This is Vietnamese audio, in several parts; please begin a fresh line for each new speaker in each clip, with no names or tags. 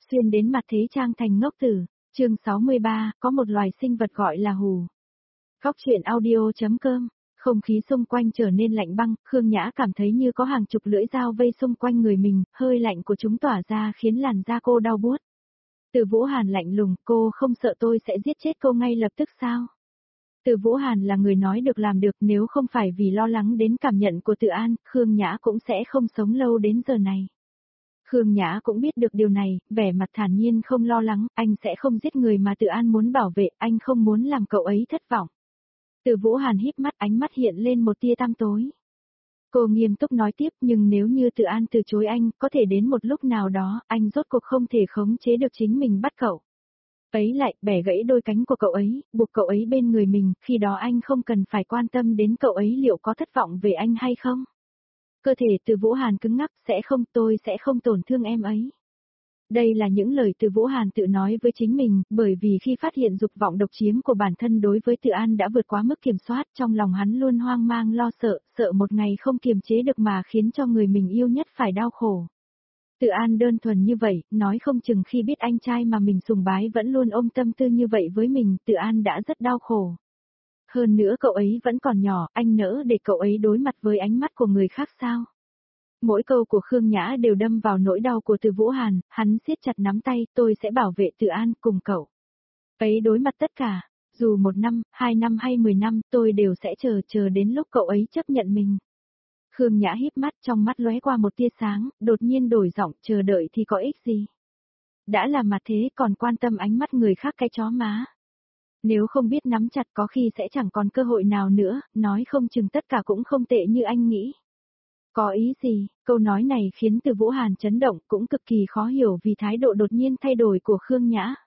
Xuyên đến mặt thế trang thành ngốc tử, chương 63, có một loài sinh vật gọi là hù. Góc truyện audio.com, không khí xung quanh trở nên lạnh băng, Khương Nhã cảm thấy như có hàng chục lưỡi dao vây xung quanh người mình, hơi lạnh của chúng tỏa ra khiến làn da cô đau buốt. Từ Vũ Hàn lạnh lùng, cô không sợ tôi sẽ giết chết cô ngay lập tức sao? Từ Vũ Hàn là người nói được làm được, nếu không phải vì lo lắng đến cảm nhận của Từ An, Khương Nhã cũng sẽ không sống lâu đến giờ này. Khương Nhã cũng biết được điều này, vẻ mặt thản nhiên không lo lắng, anh sẽ không giết người mà Từ An muốn bảo vệ, anh không muốn làm cậu ấy thất vọng. Từ Vũ Hàn híp mắt, ánh mắt hiện lên một tia tăm tối. Cô nghiêm túc nói tiếp, nhưng nếu như Từ An từ chối anh, có thể đến một lúc nào đó, anh rốt cuộc không thể khống chế được chính mình bắt cậu ấy lại, bẻ gãy đôi cánh của cậu ấy, buộc cậu ấy bên người mình, khi đó anh không cần phải quan tâm đến cậu ấy liệu có thất vọng về anh hay không. Cơ thể Từ Vũ Hàn cứng ngắc, tôi sẽ không tổn thương em ấy. Đây là những lời Từ Vũ Hàn tự nói với chính mình, bởi vì khi phát hiện dục vọng độc chiếm của bản thân đối với Từ An đã vượt quá mức kiểm soát, trong lòng hắn luôn hoang mang lo sợ, sợ một ngày không kiềm chế được mà khiến cho người mình yêu nhất phải đau khổ. Từ An đơn thuần như vậy, nói không chừng khi biết anh trai mà mình sùng bái vẫn luôn ôm tâm tư như vậy với mình, Từ An đã rất đau khổ. Hơn nữa cậu ấy vẫn còn nhỏ, anh nỡ để cậu ấy đối mặt với ánh mắt của người khác sao? Mỗi câu của Khương Nhã đều đâm vào nỗi đau của Từ Vũ Hàn, hắn siết chặt nắm tay, tôi sẽ bảo vệ Từ An cùng cậu ấy đối mặt tất cả, dù 1 năm, 2 năm hay 10 năm, tôi đều sẽ chờ đến lúc cậu ấy chấp nhận mình. Khương Nhã híp mắt, trong mắt lóe qua một tia sáng, đột nhiên đổi giọng, chờ đợi thì có ích gì? Đã là mặt thế còn quan tâm ánh mắt người khác cái chó má. Nếu không biết nắm chặt có khi sẽ chẳng còn cơ hội nào nữa, nói không chừng tất cả cũng không tệ như anh nghĩ. Có ý gì? Câu nói này khiến Từ Vũ Hàn chấn động, cũng cực kỳ khó hiểu vì thái độ đột nhiên thay đổi của Khương Nhã.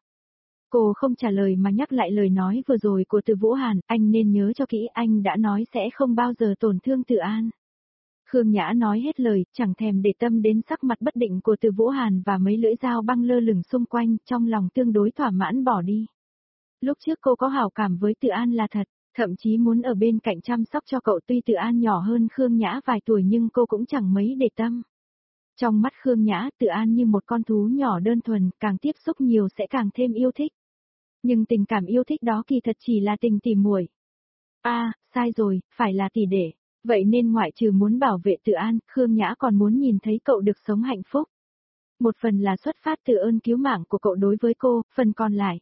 Cô không trả lời mà nhắc lại lời nói vừa rồi của Từ Vũ Hàn, anh nên nhớ cho kỹ, anh đã nói sẽ không bao giờ tổn thương Từ An. Khương Nhã nói hết lời, chẳng thèm để tâm đến sắc mặt bất định của Từ Vũ Hàn và mấy lưỡi dao băng lơ lửng xung quanh, trong lòng tương đối thỏa mãn bỏ đi. Lúc trước cô có hảo cảm với Từ An là thật, thậm chí muốn ở bên cạnh chăm sóc cho cậu, tuy Từ An nhỏ hơn Khương Nhã vài tuổi nhưng cô cũng chẳng mấy để tâm. Trong mắt Khương Nhã, Từ An như một con thú nhỏ đơn thuần, càng tiếp xúc nhiều sẽ càng thêm yêu thích. Nhưng tình cảm yêu thích đó kỳ thật chỉ là tình tỉ muội. Sai rồi, phải là tỷ đệ. Vậy nên ngoại trừ muốn bảo vệ Từ An, Khương Nhã còn muốn nhìn thấy cậu được sống hạnh phúc. Một phần là xuất phát từ ơn cứu mạng của cậu đối với cô, phần còn lại.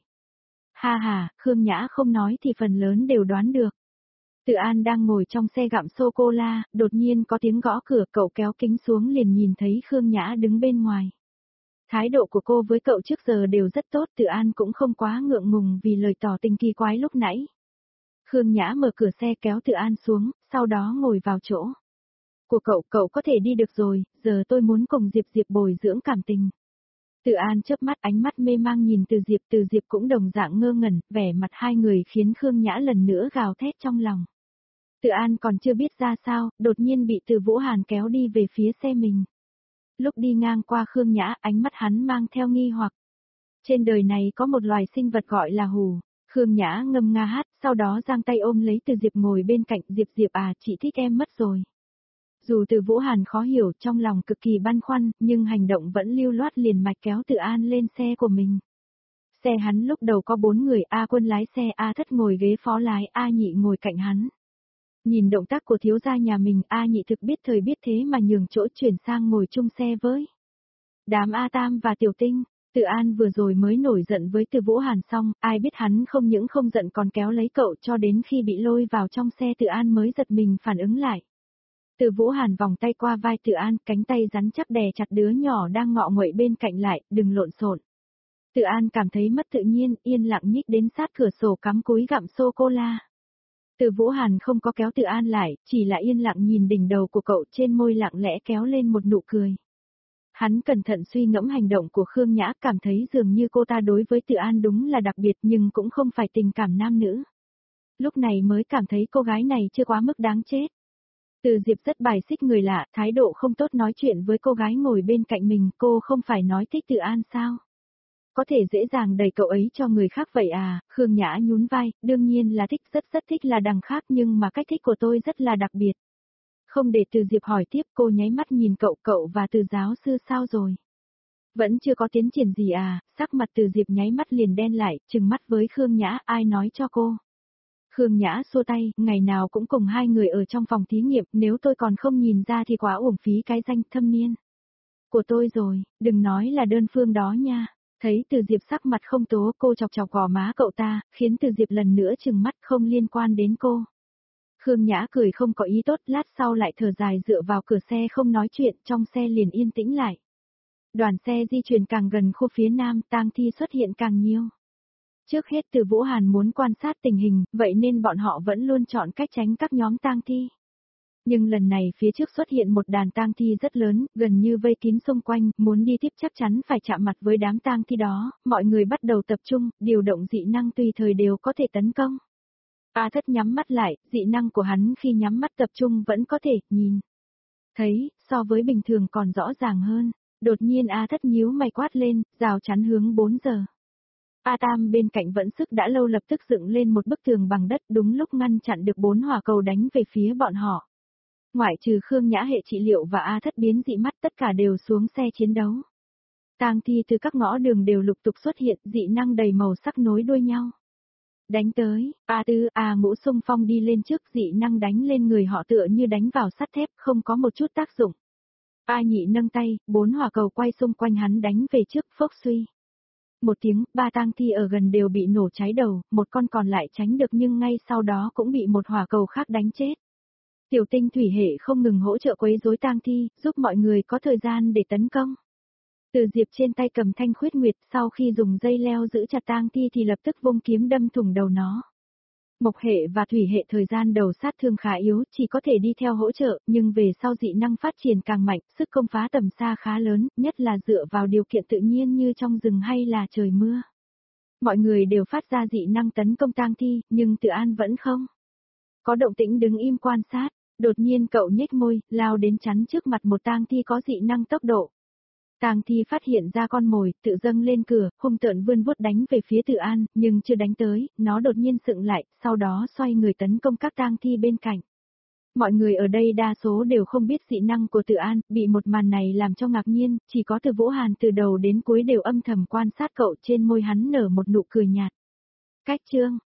Khương Nhã không nói thì phần lớn đều đoán được. Từ An đang ngồi trong xe gặm sô-cô-la, đột nhiên có tiếng gõ cửa, cậu kéo kính xuống liền nhìn thấy Khương Nhã đứng bên ngoài. Thái độ của cô với cậu trước giờ đều rất tốt, Từ An cũng không quá ngượng ngùng vì lời tỏ tình kỳ quái lúc nãy. Khương Nhã mở cửa xe kéo Từ An xuống, sau đó ngồi vào chỗ của cậu có thể đi được rồi, giờ tôi muốn cùng Diệp bồi dưỡng cảm tình. Từ An chớp mắt, ánh mắt mê mang nhìn Từ Diệp cũng đồng dạng ngơ ngẩn, vẻ mặt hai người khiến Khương Nhã lần nữa gào thét trong lòng. Từ An còn chưa biết ra sao, đột nhiên bị Từ Vũ Hàn kéo đi về phía xe mình. Lúc đi ngang qua Khương Nhã, ánh mắt hắn mang theo nghi hoặc. Trên đời này có một loài sinh vật gọi là hù. Khương Nhã ngâm nga hát, sau đó giang tay ôm lấy Từ Diệp ngồi bên cạnh, Diệp chị thích em mất rồi. Dù Từ Vũ Hàn khó hiểu, trong lòng cực kỳ băn khoăn, nhưng hành động vẫn lưu loát liền mạch kéo Từ An lên xe của mình. Xe hắn lúc đầu có 4 người, A Quân lái xe, A Thất ngồi ghế phó lái, A Nhị ngồi cạnh hắn. Nhìn động tác của thiếu gia nhà mình, A Nhị thực biết thời biết thế mà nhường chỗ chuyển sang ngồi chung xe với đám A Tam và Tiểu Tinh. Từ An vừa rồi mới nổi giận với Từ Vũ Hàn xong, ai biết hắn không những không giận còn kéo lấy cậu, cho đến khi bị lôi vào trong xe Từ An mới giật mình phản ứng lại. Từ Vũ Hàn vòng tay qua vai Từ An, cánh tay rắn chắc đè chặt đứa nhỏ đang ngọ nguậy bên cạnh lại, đừng lộn xộn. Từ An cảm thấy mất tự nhiên, yên lặng nhích đến sát cửa sổ cắm cúi gặm sô-cô-la. Từ Vũ Hàn không có kéo Từ An lại, chỉ là yên lặng nhìn đỉnh đầu của cậu, trên môi lặng lẽ kéo lên một nụ cười. Hắn cẩn thận suy ngẫm hành động của Khương Nhã, cảm thấy dường như cô ta đối với Từ An đúng là đặc biệt nhưng cũng không phải tình cảm nam nữ. Lúc này mới cảm thấy cô gái này chưa quá mức đáng chết. Từ Diệp rất bài xích người lạ, thái độ không tốt nói chuyện với cô gái ngồi bên cạnh mình, cô không phải nói thích Từ An sao? Có thể dễ dàng đẩy cậu ấy cho người khác vậy à? Khương Nhã nhún vai, đương nhiên là thích, rất thích là đằng khác, nhưng mà cách thích của tôi rất là đặc biệt. Không để Từ Diệp hỏi tiếp, cô nháy mắt nhìn cậu và Từ giáo sư sao rồi? Vẫn chưa có tiến triển gì à, sắc mặt Từ Diệp nháy mắt liền đen lại, trừng mắt với Khương Nhã, ai nói cho cô. Khương Nhã xua tay, ngày nào cũng cùng hai người ở trong phòng thí nghiệm, nếu tôi còn không nhìn ra thì quá uổng phí cái danh thâm niên của tôi rồi, đừng nói là đơn phương đó nha. Thấy Từ Diệp sắc mặt không tố, cô chọc chọc gò má cậu ta, khiến Từ Diệp lần nữa trừng mắt không liên quan đến cô. Khương Nhã cười không có ý tốt, lát sau lại thở dài dựa vào cửa xe không nói chuyện, trong xe liền yên tĩnh lại. Đoàn xe di chuyển càng gần khu phía nam, tang thi xuất hiện càng nhiều. Trước hết Từ Vũ Hàn muốn quan sát tình hình, vậy nên bọn họ vẫn luôn chọn cách tránh các nhóm tang thi. Nhưng lần này phía trước xuất hiện một đàn tang thi rất lớn, gần như vây kín xung quanh, muốn đi tiếp chắc chắn phải chạm mặt với đám tang thi đó, mọi người bắt đầu tập trung, điều động dị năng tùy thời đều có thể tấn công. A Thất nhắm mắt lại, dị năng của hắn khi nhắm mắt tập trung vẫn có thể nhìn thấy, so với bình thường còn rõ ràng hơn. Đột nhiên A Thất nhíu mày quát lên, rào chắn hướng 4 giờ. A Tam bên cạnh vẫn sức đã lâu lập tức dựng lên một bức tường bằng đất đúng lúc ngăn chặn được 4 hỏa cầu đánh về phía bọn họ. Ngoại trừ Khương Nhã hệ trị liệu và A Thất biến dị mắt tất cả đều xuống xe chiến đấu. Tang thi từ các ngõ đường đều lục tục xuất hiện, dị năng đầy màu sắc nối đuôi nhau. Đánh tới, A Tư, A Ngũ xung phong đi lên trước, dị năng đánh lên người họ tựa như đánh vào sắt thép, không có một chút tác dụng. A Nhị nâng tay, 4 hỏa cầu quay xung quanh hắn đánh về trước, phốc suy. Một tiếng, 3 tang thi ở gần đều bị nổ cháy đầu, một con còn lại tránh được nhưng ngay sau đó cũng bị một hỏa cầu khác đánh chết. Tiểu Tinh thủy hệ không ngừng hỗ trợ quấy rối tang thi, giúp mọi người có thời gian để tấn công. Từ Diệp trên tay cầm thanh khuyết nguyệt, sau khi dùng dây leo giữ chặt tang thi thì lập tức vung kiếm đâm thủng đầu nó. Mộc hệ và thủy hệ thời gian đầu sát thương khá yếu, chỉ có thể đi theo hỗ trợ, nhưng về sau dị năng phát triển càng mạnh, sức công phá tầm xa khá lớn, nhất là dựa vào điều kiện tự nhiên như trong rừng hay là trời mưa. Mọi người đều phát ra dị năng tấn công tang thi, nhưng Tự An vẫn không có động tĩnh, đứng im quan sát. Đột nhiên cậu nhếch môi, lao đến chắn trước mặt một tang thi có dị năng tốc độ. Tang thi phát hiện ra con mồi, tự dâng lên cửa, hung tợn vươn vuốt đánh về phía Tự An, nhưng chưa đánh tới, nó đột nhiên sững lại, sau đó xoay người tấn công các tang thi bên cạnh. Mọi người ở đây đa số đều không biết dị năng của Tự An, bị một màn này làm cho ngạc nhiên, chỉ có Từ Vũ Hàn từ đầu đến cuối đều âm thầm quan sát cậu, trên môi hắn nở một nụ cười nhạt. Cách chương